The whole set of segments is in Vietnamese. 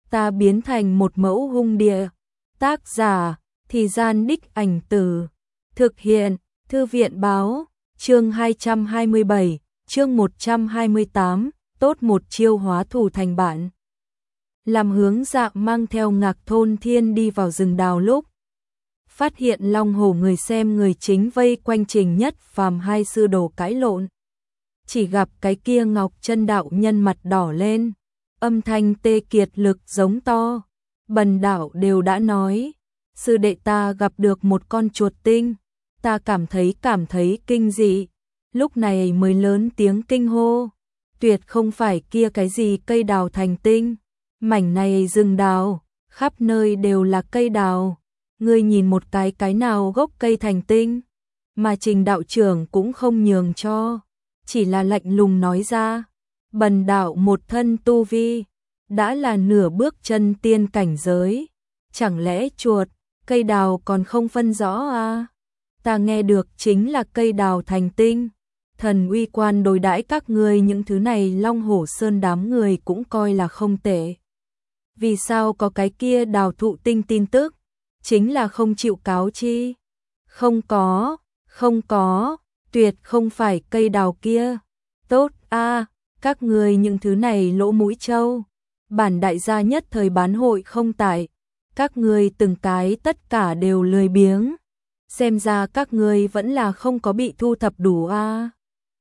ta biến thành một mẫu hung địa. Tác giả, Thì Gian Đích Ảnh Từ. Thực hiện, Thư viện Báo. Chương 227, chương 128, tốt một chiêu hóa thù thành bạn. Làm hướng dạ mang theo Ngạc Thôn Thiên đi vào rừng đào lúc phát hiện Long Hổ người xem người chính vây quanh Trình Nhất Phàm hai sư đồ cãi lộn. Chỉ gặp cái kia Ngọc Chân đạo nhân mặt đỏ lên, âm thanh tê kiệt lực giống to. Bần đạo đều đã nói, sư đệ ta gặp được một con chuột tinh, ta cảm thấy kinh dị, lúc này mới lớn tiếng kinh hô. Tuyệt không phải kia cái gì cây đào thành tinh, mảnh này rừng đào, khắp nơi đều là cây đào. Ngươi nhìn một cái nào gốc cây thành tinh, mà Trình đạo trưởng cũng không nhường cho, chỉ là lạnh lùng nói ra, bần đạo một thân tu vi, đã là nửa bước chân tiên cảnh giới, chẳng lẽ chuột, cây đào còn không phân rõ à? Ta nghe được chính là cây đào thành tinh, thần uy quan đối đãi các ngươi những thứ này Long Hổ Sơn đám người cũng coi là không tệ. Vì sao có cái kia đào thụ tinh tin tức? Chính là không chịu cáo chi. Không có, tuyệt không phải cây đào kia. Tốt a, các người những thứ này lỗ mũi trâu. Bản đại gia nhất thời bán hội không tại. Các người từng cái tất cả đều lười biếng. Xem ra các người vẫn là không có bị thu thập đủ a.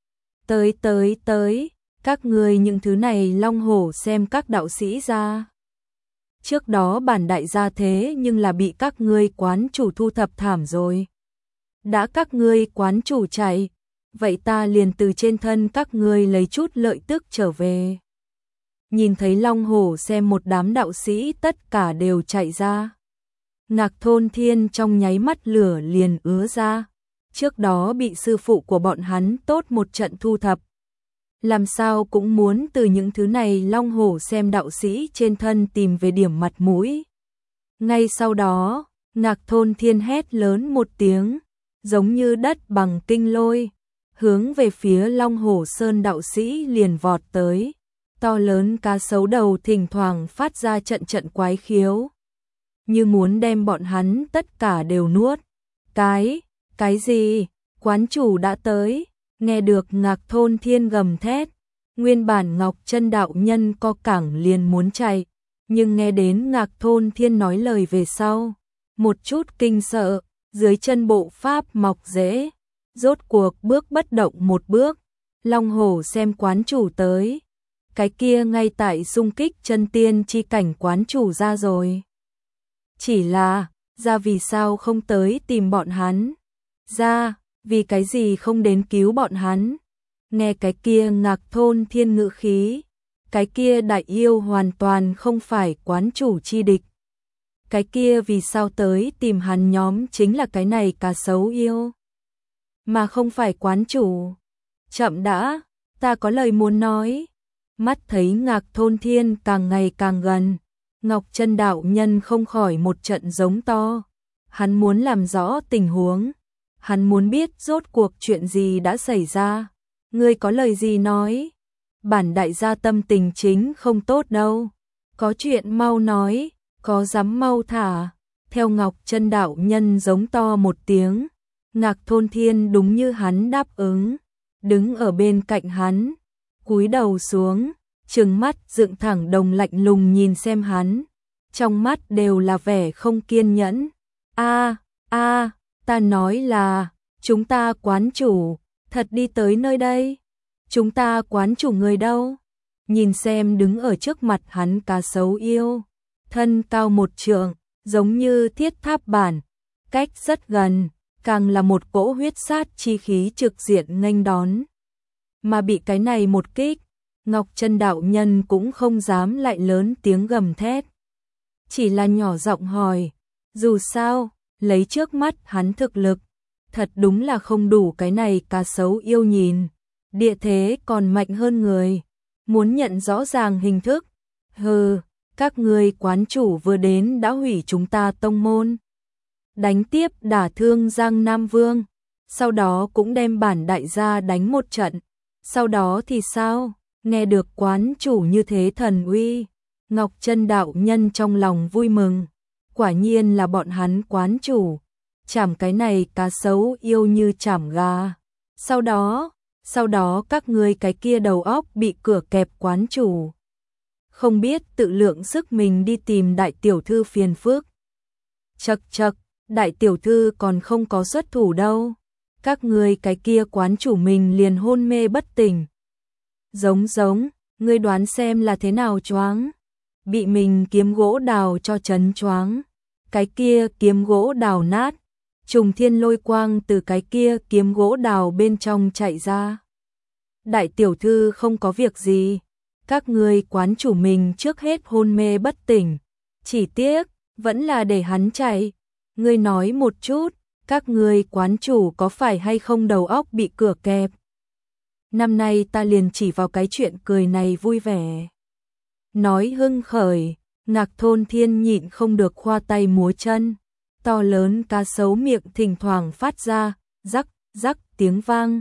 Tới, các người những thứ này Long Hổ xem các đạo sĩ ra. Trước đó bản đại gia thế nhưng là bị các ngươi quán chủ thu thập thảm rồi. Đã các ngươi quán chủ chạy, vậy ta liền từ trên thân các ngươi lấy chút lợi tức trở về. Nhìn thấy Long Hổ xem một đám đạo sĩ tất cả đều chạy ra. Ngạc Thôn Thiên trong nháy mắt lửa liền ứa ra. Trước đó bị sư phụ của bọn hắn tốt một trận thu thập. Làm sao cũng muốn từ những thứ này Long Hổ xem đạo sĩ trên thân tìm về điểm mặt mũi. Ngay sau đó, Ngạc Thôn Thiên hét lớn một tiếng, giống như đất bằng kinh lôi, hướng về phía Long Hổ Sơn đạo sĩ liền vọt tới. To lớn cá sấu đầu thỉnh thoảng phát ra trận quái khiếu, như muốn đem bọn hắn tất cả đều nuốt. Cái gì? Quán chủ đã tới. Nghe được Ngạc Thôn Thiên gầm thét, nguyên bản Ngọc Chân đạo nhân co cẳng liền muốn chạy, nhưng nghe đến Ngạc Thôn Thiên nói lời về sau, một chút kinh sợ, dưới chân bộ pháp mọc rễ, rốt cuộc bước bất động một bước. Long Hổ xem quán chủ tới, cái kia ngay tại xung kích chân tiên chi cảnh quán chủ ra rồi. Chỉ là, ra vì sao không tới tìm bọn hắn? Ra, vì cái gì không đến cứu bọn hắn? Nghe cái kia Ngạc Thôn Thiên ngữ khí, cái kia đại yêu hoàn toàn không phải quán chủ chi địch. Cái kia vì sao tới tìm hắn nhóm chính là cái này cá sấu yêu, mà không phải quán chủ. Chậm đã, ta có lời muốn nói. Mắt thấy Ngạc Thôn Thiên càng ngày càng gần, Ngọc Chân đạo nhân không khỏi một trận giống to. Hắn muốn làm rõ tình huống. Hắn muốn biết rốt cuộc chuyện gì đã xảy ra. Ngươi có lời gì nói? Bản đại gia tâm tình chính không tốt đâu. Có chuyện mau nói, có dám mau thả. Theo Ngọc Chân đạo nhân giống to một tiếng, Ngạc Thôn Thiên đúng như hắn đáp ứng, đứng ở bên cạnh hắn, cúi đầu xuống, trừng mắt dựng thẳng đồng lạnh lùng nhìn xem hắn, trong mắt đều là vẻ không kiên nhẫn. Ta nói là, chúng ta quán chủ, thật đi tới nơi đây. Chúng ta quán chủ người đâu? Nhìn xem đứng ở trước mặt hắn cá sấu yêu, thân cao 1 trượng, giống như thiết tháp bản, cách rất gần, càng là một cỗ huyết sát chi khí trực diện nghênh đón. Mà bị cái này một kích, Ngọc Chân đạo nhân cũng không dám lại lớn tiếng gầm thét. Chỉ là nhỏ giọng hỏi, dù sao, lấy trước mắt hắn thực lực, thật đúng là không đủ cái này cá sấu yêu nhìn. Địa thế còn mạnh hơn người, muốn nhận rõ ràng hình thức. Hừ, các ngươi quán chủ vừa đến đã hủy chúng ta tông môn. Đánh tiếp đả thương Giang Nam Vương, sau đó cũng đem bản đại gia đánh một trận. Sau đó thì sao? Nghe được quán chủ như thế thần uy, Ngọc Chân đạo nhân trong lòng vui mừng, quả nhiên là bọn hắn quán chủ, chảm cái này cá sấu yêu như chảm gà. Sau đó các ngươi cái kia đầu óc bị cửa kẹp quán chủ. Không biết tự lượng sức mình đi tìm đại tiểu thư phiền phức. Chậc chậc, đại tiểu thư còn không có xuất thủ đâu. Các ngươi cái kia quán chủ mình liền hôn mê bất tỉnh. Giống, ngươi đoán xem là thế nào choáng. Bị mình kiếm gỗ đào cho chấn choáng. Cái kia kiếm gỗ đào nát. Trùng thiên lôi quang từ cái kia kiếm gỗ đào bên trong chạy ra. Đại tiểu thư không có việc gì. Các ngươi quán chủ mình trước hết hôn mê bất tỉnh. Chỉ tiếc, vẫn là để hắn chạy. Ngươi nói một chút, các ngươi quán chủ có phải hay không đầu óc bị cửa kẹp? Năm nay ta liền chỉ vào cái chuyện cười này vui vẻ. Nói hưng khởi, Ngạc Thôn Thiên nhịn không được khoa tay múa chân. To lớn cá sấu miệng thỉnh thoảng phát ra, rắc, rắc tiếng vang.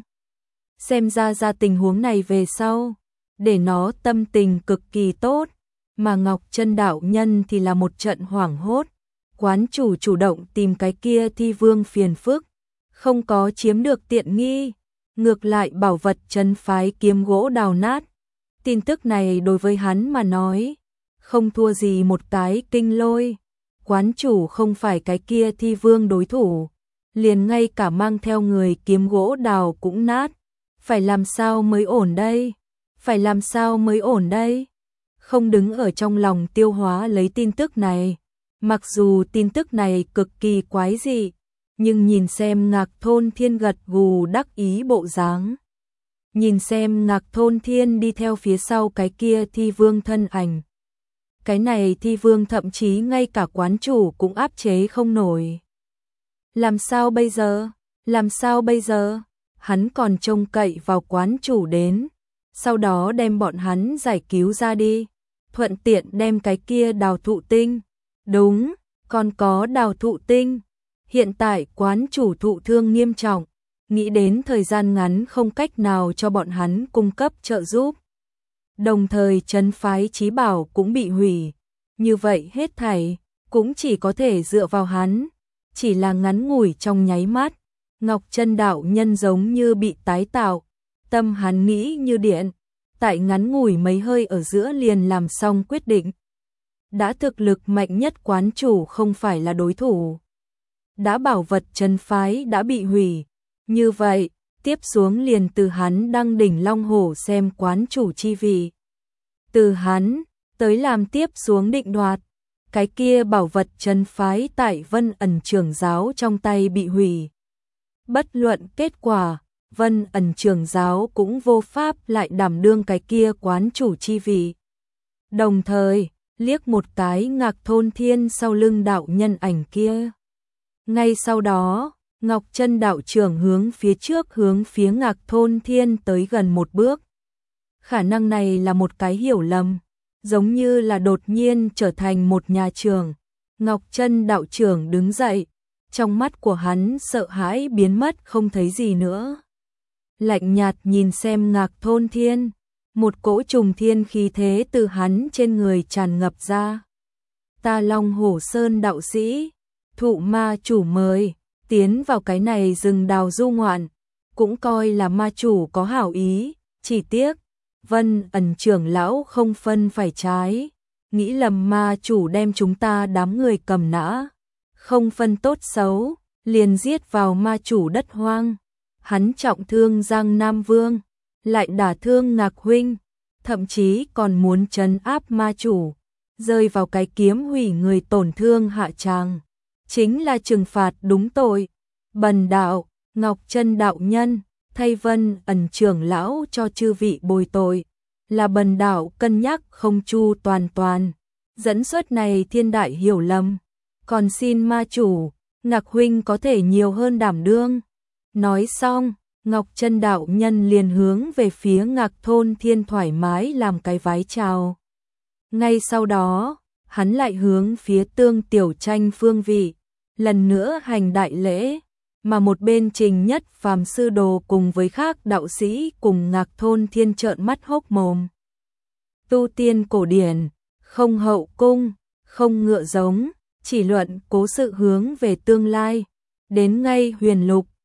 Xem ra tình huống này về sau, để nó tâm tình cực kỳ tốt, mà Ngọc Chân đạo nhân thì là một trận hoảng hốt. Quán chủ chủ động tìm cái kia thi vương phiền phức, không có chiếm được tiện nghi, ngược lại bảo vật trấn phái kiếm gỗ đào nát. Tin tức này đối với hắn mà nói, không thua gì một cái kinh lôi. Quán chủ không phải cái kia thi vương đối thủ, liền ngay cả mang theo người kiếm gỗ đào cũng nát. Phải làm sao mới ổn đây? Phải làm sao mới ổn đây? Không đứng ở trong lòng tiêu hóa lấy tin tức này. Mặc dù tin tức này cực kỳ quái dị, nhưng nhìn xem Ngạc Thôn Thiên gật gù đắc ý bộ dáng. Nhìn xem Ngạc Thôn Thiên đi theo phía sau cái kia thi vương thân ảnh. Cái này thi vương thậm chí ngay cả quán chủ cũng áp chế không nổi. Làm sao bây giờ? Làm sao bây giờ? Hắn còn trông cậy vào quán chủ đến, sau đó đem bọn hắn giải cứu ra đi, thuận tiện đem cái kia đào thụ tinh. Đúng, còn có đào thụ tinh. Hiện tại quán chủ thụ thương nghiêm trọng, nghĩ đến thời gian ngắn không cách nào cho bọn hắn cung cấp trợ giúp. Đồng thời trấn phái chí bảo cũng bị hủy, như vậy hết thảy cũng chỉ có thể dựa vào hắn. Chỉ là ngắn ngủi trong nháy mắt, Ngọc Chân đạo nhân giống như bị tái tạo, tâm hắn nghĩ như điện, tại ngắn ngủi mấy hơi ở giữa liền làm xong quyết định. Đã thực lực mạnh nhất quán chủ không phải là đối thủ. Đã bảo vật trấn phái đã bị hủy, như vậy, tiếp xuống liền từ hắn đăng đỉnh Long Hổ xem quán chủ chi vị. Từ hắn, tới làm tiếp xuống định đoạt, cái kia bảo vật trấn phái tại Vân Ẩn Trưởng giáo trong tay bị hủy. Bất luận kết quả, Vân Ẩn Trưởng giáo cũng vô pháp lại đảm đương cái kia quán chủ chi vị. Đồng thời, liếc một cái Ngạc Thôn Thiên sau lưng đạo nhân ảnh kia. Ngay sau đó, Ngọc Chân đạo trưởng hướng phía trước hướng phía Ngạc Thôn Thiên tới gần một bước. Khả năng này là một cái hiểu lầm, giống như là đột nhiên trở thành một nhà trường. Ngọc Chân đạo trưởng đứng dậy, trong mắt của hắn sợ hãi biến mất không thấy gì nữa. Lạnh nhạt nhìn xem Ngạc Thôn Thiên, một cỗ trùng thiên khí thế từ hắn trên người tràn ngập ra. Ta Long Hổ Sơn đạo sĩ, thụ ma chủ mời, tiến vào cái này rừng đào du ngoạn, cũng coi là ma chủ có hảo ý, chỉ tiếc, Vân Ẩn trưởng lão không phân phải trái, nghĩ lầm ma chủ đem chúng ta đám người cầm nã, không phân tốt xấu, liền giết vào ma chủ đất hoang. Hắn trọng thương Giang Nam Vương, lại đả thương Ngạc huynh, thậm chí còn muốn trấn áp ma chủ, rơi vào cái kiếm hủy người tổn thương hạ tràng. Chính là trừng phạt đúng tội. Bần đạo, Ngọc Chân đạo nhân, thay Vân Ẩn trưởng lão cho chư vị bồi tội, là bần đạo cân nhắc không chu toàn, dẫn xuất này thiên đại hiểu lầm, còn xin ma chủ, Ngạc huynh có thể nhiều hơn đảm đương. Nói xong, Ngọc Chân đạo nhân liền hướng về phía Ngạc Thôn Thiên thoải mái làm cái vái chào. Ngay sau đó, hắn lại hướng phía Tương Tiểu Tranh phương vị, lần nữa hành đại lễ, mà một bên Trình Nhất Phàm sư đồ cùng với khác đạo sĩ cùng Ngạc Thôn Thiên trợn mắt hốc mồm. Tu tiên cổ điển, không hậu cung, không ngựa giống, chỉ luận cố sự hướng về tương lai. Đến ngay huyền lục,